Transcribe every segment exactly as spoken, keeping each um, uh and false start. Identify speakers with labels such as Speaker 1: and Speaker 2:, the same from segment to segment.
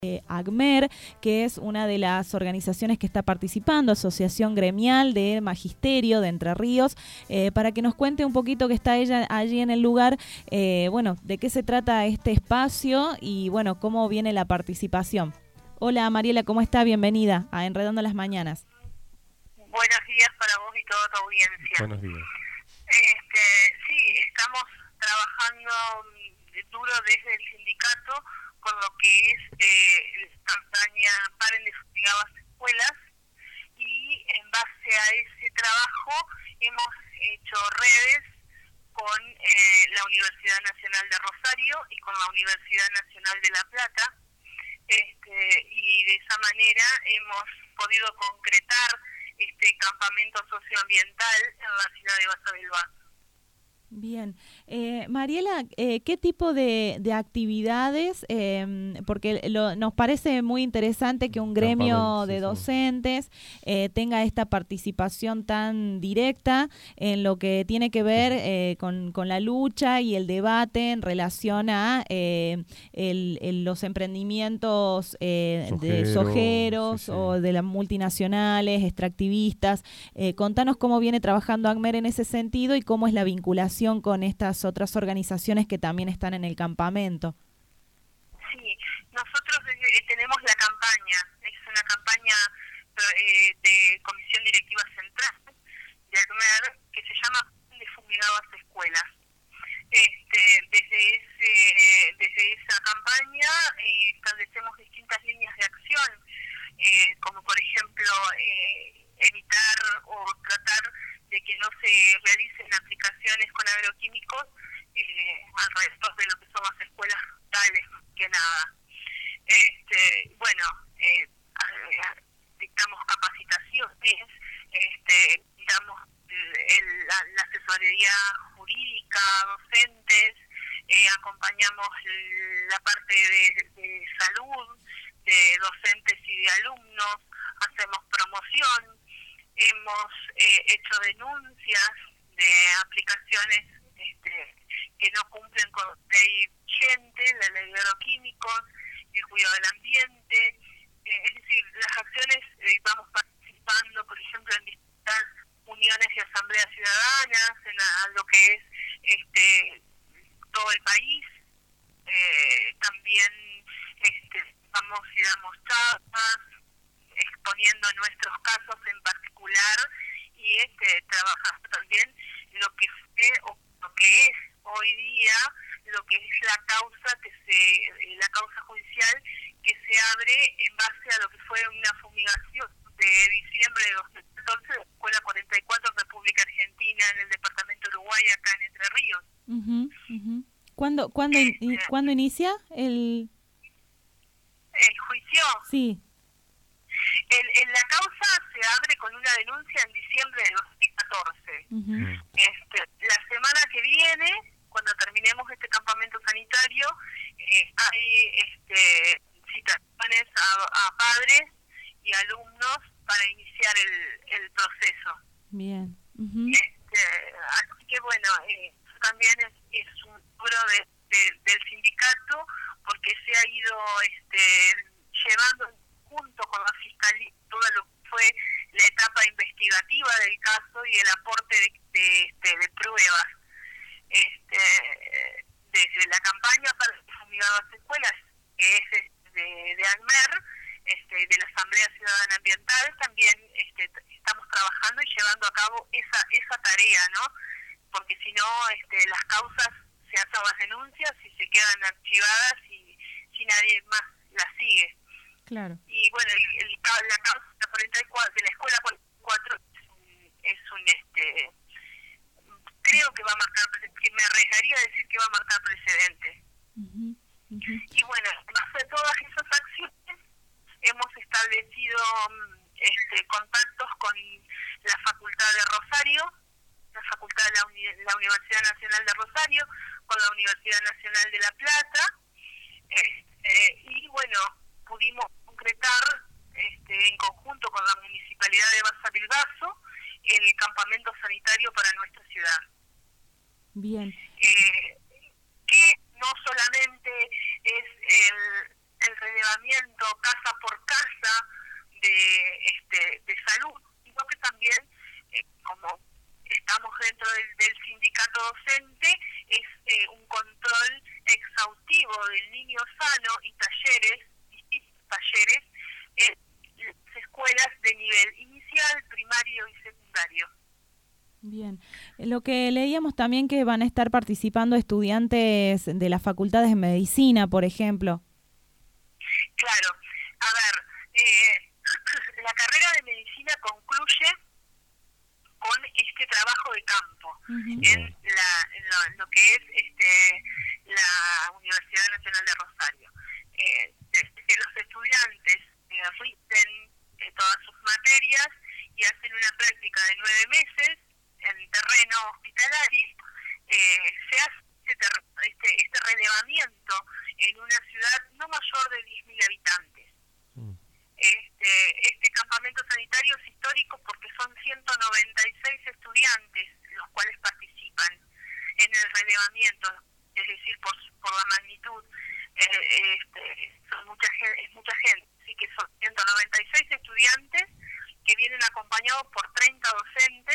Speaker 1: Eh, ACMER, que es una de las organizaciones que está participando, Asociación Gremial de Magisterio de Entre Ríos, eh, para que nos cuente un poquito que está ella allí en el lugar, eh, bueno, de qué se trata este espacio y bueno, cómo viene la participación. Hola Mariela, ¿cómo está? Bienvenida a Enredando las Mañanas.
Speaker 2: Buenos días para vos y toda tu audiencia.
Speaker 3: Buenos días.
Speaker 2: Este, sí, estamos trabajando duro desde el sindicato con lo que es eh, la campaña Paren de Fumigar las Escuelas, y en base a ese trabajo hemos hecho redes con eh, la Universidad Nacional de Rosario y con la Universidad Nacional de La Plata, este, y de esa manera hemos podido concretar este campamento socioambiental en la ciudad de Baza del Bazo.
Speaker 1: Bien. Eh, Mariela, eh, ¿qué tipo de, de actividades? Eh, porque lo, nos parece muy interesante que un gremio de docentes eh, tenga esta participación tan directa en lo que tiene que ver eh, con, con la lucha y el debate en relación a eh, el, el, los emprendimientos eh, Sojero, de sojeros sí, sí. o de las multinacionales, extractivistas. Eh, contanos cómo viene trabajando ACMER en ese sentido y cómo es la vinculación con estas otras organizaciones que también están en el campamento.
Speaker 2: Sí, nosotros eh, tenemos la campaña, es una campaña eh, de Comisión Directiva Central de ACMER que se llama de Fumigar las Escuelas. Este, desde ese, desde esa campaña eh, establecemos distintas líneas de acción, eh, como por ejemplo eh, evitar o tratar de que no se realicen aplicaciones con agroquímicos eh, alrededor de lo que son las escuelas tales que nada. Este, bueno, eh, dictamos capacitaciones, este, damos el, la, la asesoría jurídica a docentes, eh, acompañamos la parte de, de salud de docentes y de alumnos, hacemos promoción. Hemos eh, hecho denuncias de aplicaciones este, que no cumplen con la ley vigente, la ley de agroquímicos, el cuidado del ambiente. Eh, es decir, las acciones eh, vamos participando, por ejemplo, en distintas uniones y asambleas ciudadanas, en a, a lo que es este todo el país. Eh, también este, vamos y damos charlas, exponiendo nuestros casos en particular y este trabajando también lo que fue o lo que es hoy día, lo que es la causa que se la causa judicial que se abre en base a lo que fue una fumigación de diciembre de dos mil catorce de la Escuela cuarenta y cuatro República Argentina en el departamento de Uruguay, acá en Entre Ríos.
Speaker 1: Uh-huh, uh-huh. ¿Cuándo, cuándo, este, ¿cuándo inicia el
Speaker 2: el juicio?
Speaker 1: Sí.
Speaker 2: El, el, la causa se abre con una denuncia en diciembre de dos mil catorce. Uh-huh. Este, la semana que viene, cuando terminemos este campamento sanitario, eh, hay este, citaciones a, a padres y alumnos para iniciar el, el proceso.
Speaker 1: Bien. Uh-huh.
Speaker 2: Este, así que bueno, eh, también es, es un logro de, de, del sindicato, porque se ha ido este, llevando junto con la Fiscalía todo lo que fue la etapa investigativa del caso y el aporte de, de, de, de pruebas. Este, desde la campaña para fumigar las escuelas, que es de, de ACMER, este, de la Asamblea Ciudadana Ambiental, también este, estamos trabajando y llevando a cabo esa esa tarea, ¿no? Porque si no, este, las causas se hacen las denuncias y se quedan archivadas y si nadie más las sigue.
Speaker 1: Claro.
Speaker 2: Y bueno, el, el, la causa cuarenta y cuatro, de la escuela cuarenta y cuatro es un, es un este creo que va a marcar, que me arriesgaría a decir que va a marcar precedente.
Speaker 1: Uh-huh, uh-huh.
Speaker 2: Y bueno, además de todas esas acciones, hemos establecido este, contactos con la Facultad de Rosario, la Facultad de la, Uni- la Universidad Nacional de Rosario, con la Universidad Nacional de La Plata, este, y bueno, pudimos concretar este, en conjunto con la Municipalidad de Baza del Bazo el campamento sanitario para nuestra ciudad.
Speaker 1: Bien.
Speaker 2: Eh, que no solamente es el, el relevamiento casa por casa de, este, de salud, sino que también, eh, como estamos dentro del, del sindicato docente, es eh, un control exhaustivo del niño sano y talleres, distintos talleres, en las escuelas de nivel inicial, primario y secundario.
Speaker 1: Bien, lo que leíamos también que van a estar participando estudiantes de las facultades de medicina, por ejemplo.
Speaker 2: Claro, a ver, eh, la carrera de medicina concluye con este trabajo de campo uh-huh. en, la, en lo, lo que es este, la Universidad Nacional de Rosario. Eh, desde que los estudiantes eh, rinden eh, todas sus materias y hacen una práctica de nueve meses en terreno hospitalario, eh, se hace este, este, este relevamiento en una ciudad no mayor de diez mil habitantes. Mm. Este, este campamento sanitario es histórico porque son ciento noventa y seis estudiantes los cuales participan en el relevamiento, es decir, por, por la magnitud, eh, este, son mucha, es mucha gente, así que son ciento noventa y seis estudiantes que vienen acompañados por treinta docentes,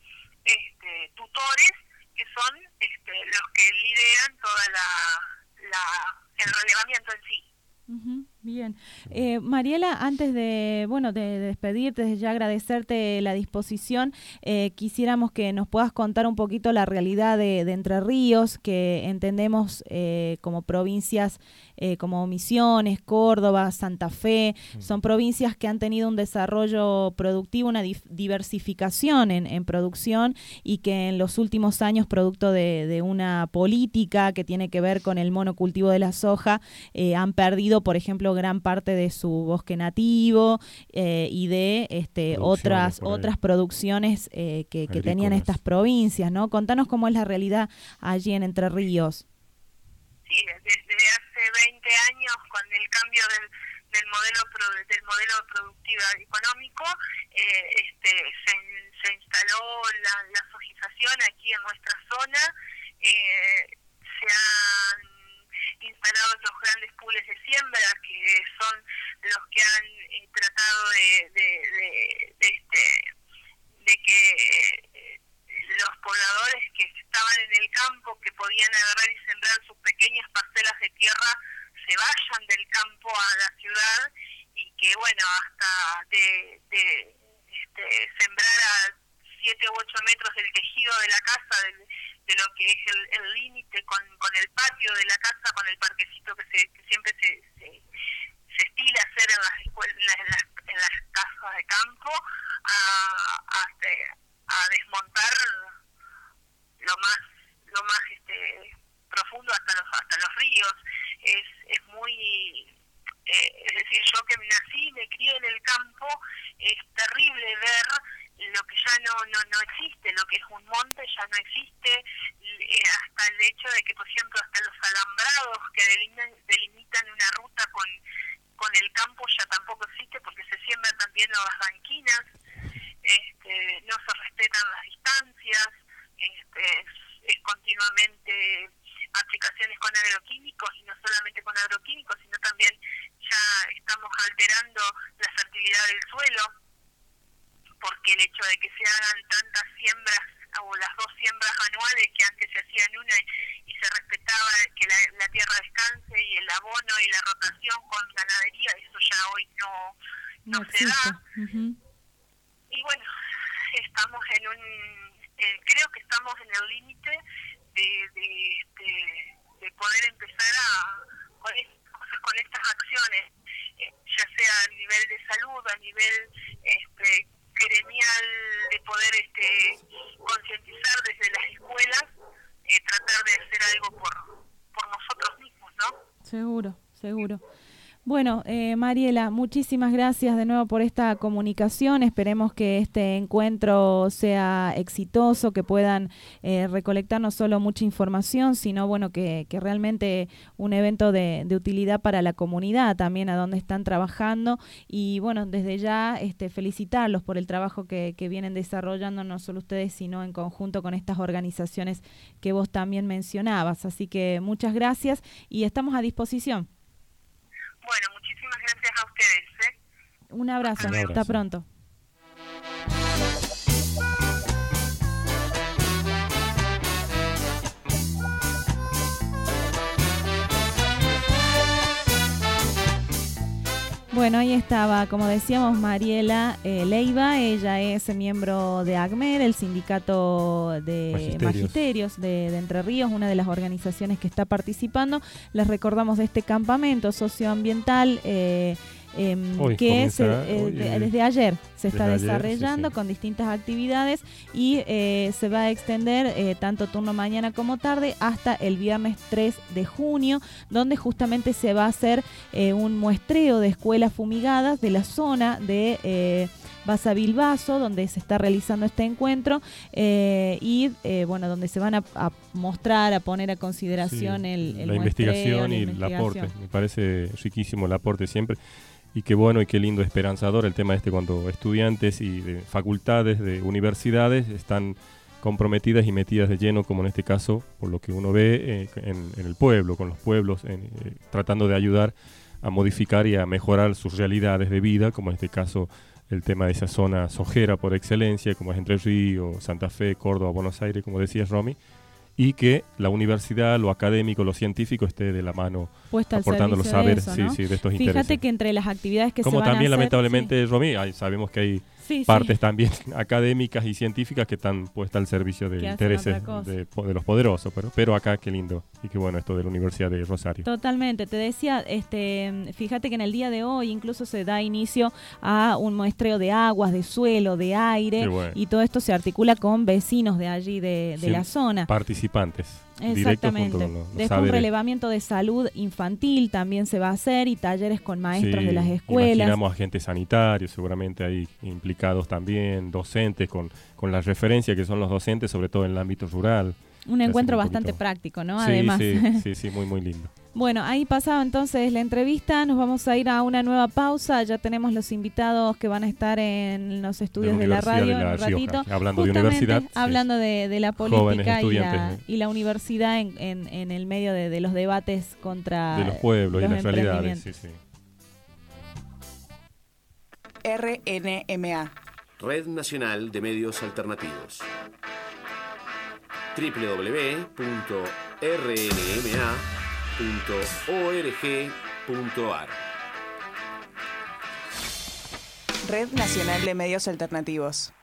Speaker 2: este, tutores, que son este, los que lideran toda la, la el relevamiento en sí.
Speaker 1: Uh-huh, bien. Eh, Mariela, antes de bueno de, de despedirte, desde ya agradecerte la disposición, eh, quisiéramos que nos puedas contar un poquito la realidad de, de Entre Ríos, que entendemos eh, como provincias eh, como Misiones, Córdoba, Santa Fe, uh-huh. son provincias que han tenido un desarrollo productivo, una dif- diversificación en, en producción y que en los últimos años, producto de, de una política que tiene que ver con el monocultivo de la soja, eh, han perdido, por ejemplo, gran parte de su bosque nativo eh, y de este, otras otras producciones eh, que, que tenían estas provincias, ¿no? Contanos cómo es la realidad allí en Entre Ríos.
Speaker 2: Sí, desde hace veinte años, con el cambio del, del modelo del modelo productivo económico, eh, este, se, se instaló la, la sojización aquí en nuestra zona, eh, se han instalados los grandes pools de siembra, que son los que han eh, tratado de, de, de, de, este, de que eh, los pobladores que estaban en el campo, que podían agarrar y sembrar sus pequeñas parcelas de tierra, se vayan del campo a la ciudad y que, bueno, hasta de, de este, sembrar a siete u ocho metros del tejido de la casa, del, de lo que es el límite con, con el patio de la casa, con el parquecito que, se, que siempre se, se, se estila hacer en las escuelas, en las, en las casas de campo, a, a, a desmontar lo más lo más este profundo hasta los hasta los ríos. Es es muy eh, es decir, yo que nací y me crié en el campo, es terrible ver lo que ya no, no no existe, lo que es un monte ya no existe, eh, hasta el hecho de que, por ejemplo, hasta los alambrados que delimitan, delimitan una ruta con, con el campo ya tampoco existe, porque se siembran también nuevas banquinas, este, no se respetan las distancias, este, es, es continuamente aplicaciones con agroquímicos, y no solamente con agroquímicos, sino también ya estamos alterando la fertilidad del suelo, porque el hecho de que se hagan tantas siembras, o las dos siembras anuales que antes se hacían una y, y se respetaba que la, la tierra descanse, y el abono y la rotación con ganadería, eso ya hoy no, no, no se da. Uh-huh. Y bueno, estamos en un, eh, creo que estamos en el límite de, de, de, de poder empezar a con, estas, con estas acciones, eh, ya sea a nivel de salud, a nivel este, gremial, de poder este, concientizar desde las escuelas, eh, tratar de hacer algo por, por nosotros mismos, ¿no?
Speaker 1: Seguro, seguro. Bueno, eh, Mariela, muchísimas gracias de nuevo por esta comunicación. Esperemos que este encuentro sea exitoso, que puedan eh, recolectar no solo mucha información, sino bueno que, que realmente un evento de, de utilidad para la comunidad también, a donde están trabajando. Y bueno, desde ya este, felicitarlos por el trabajo que, que vienen desarrollando, no solo ustedes, sino en conjunto con estas organizaciones que vos también mencionabas. Así que muchas gracias y estamos a disposición.
Speaker 2: Bueno, muchísimas gracias a ustedes. ¿eh?
Speaker 1: Un abrazo, hasta, hasta pronto. Bueno, ahí estaba, como decíamos, Mariela eh, Leiva. Ella es miembro de ACMER, el sindicato de magisterios, magisterios de, de Entre Ríos, una de las organizaciones que está participando. Les recordamos de este campamento socioambiental eh, eh, que se, eh, hoy, de, desde ayer se está desde desarrollando ayer, sí, sí. con distintas actividades y eh, se va a extender eh, tanto turno mañana como tarde hasta el viernes tres de junio, donde justamente se va a hacer eh, un muestreo de escuelas fumigadas de la zona de eh, Basavilbaso, donde se está realizando este encuentro eh, y eh, bueno, donde se van a, a mostrar, a poner a consideración sí, el, el
Speaker 3: la investigación y el aporte. Me parece riquísimo el aporte siempre. Y qué bueno y qué lindo, esperanzador el tema este cuando estudiantes y de facultades, de universidades están comprometidas y metidas de lleno, como en este caso, por lo que uno ve eh, en, en el pueblo, con los pueblos, en, eh, tratando de ayudar a modificar y a mejorar sus realidades de vida, como en este caso el tema de esa zona sojera por excelencia, como es Entre Ríos, Santa Fe, Córdoba, Buenos Aires, como decías, Romy, y que la universidad, lo académico, lo científico esté de la mano puesta aportando los saberes de, eso, ¿no? sí, sí, de estos
Speaker 1: Fíjate
Speaker 3: intereses.
Speaker 1: Fíjate que entre las actividades que
Speaker 3: como
Speaker 1: se van
Speaker 3: también
Speaker 1: a hacer,
Speaker 3: lamentablemente,
Speaker 1: sí.
Speaker 3: Romy, hay, sabemos que hay sí, partes sí. también académicas y científicas que están puestas al servicio de intereses de, de los poderosos, pero, pero acá qué lindo y qué bueno esto de la Universidad de Rosario.
Speaker 1: Totalmente, te decía, este, fíjate que en el día de hoy incluso se da inicio a un muestreo de aguas, de suelo, de aire, bueno. y todo esto se articula con vecinos de allí, de, de sí, la zona.
Speaker 3: Participantes.
Speaker 1: Exactamente.
Speaker 3: Con los, los
Speaker 1: Después saberes. Un relevamiento de salud infantil también se va a hacer y talleres con maestros sí, de las escuelas.
Speaker 3: Imaginamos agentes sanitarios, seguramente ahí implicados también, docentes, con, con la referencia que son los docentes, sobre todo en el ámbito rural.
Speaker 1: Un encuentro un bastante práctico, ¿no?
Speaker 3: Sí,
Speaker 1: Además.
Speaker 3: Sí, sí, sí, muy, muy lindo.
Speaker 1: Bueno, ahí pasaba entonces la entrevista, nos vamos a ir a una nueva pausa, ya tenemos los invitados que van a estar en los estudios de la, de la radio
Speaker 3: de la
Speaker 1: un ratito,
Speaker 3: Rioja, hablando de universidad,
Speaker 1: hablando sí. de, de la política y la, y la universidad en, en, en el medio de, de los debates contra
Speaker 3: de los pueblos
Speaker 1: los
Speaker 3: y las realidades. Sí, sí.
Speaker 4: R N M A,
Speaker 5: Red Nacional de Medios Alternativos. doble u doble u doble u punto r n m a punto org punto a r
Speaker 4: Red Nacional de Medios Alternativos.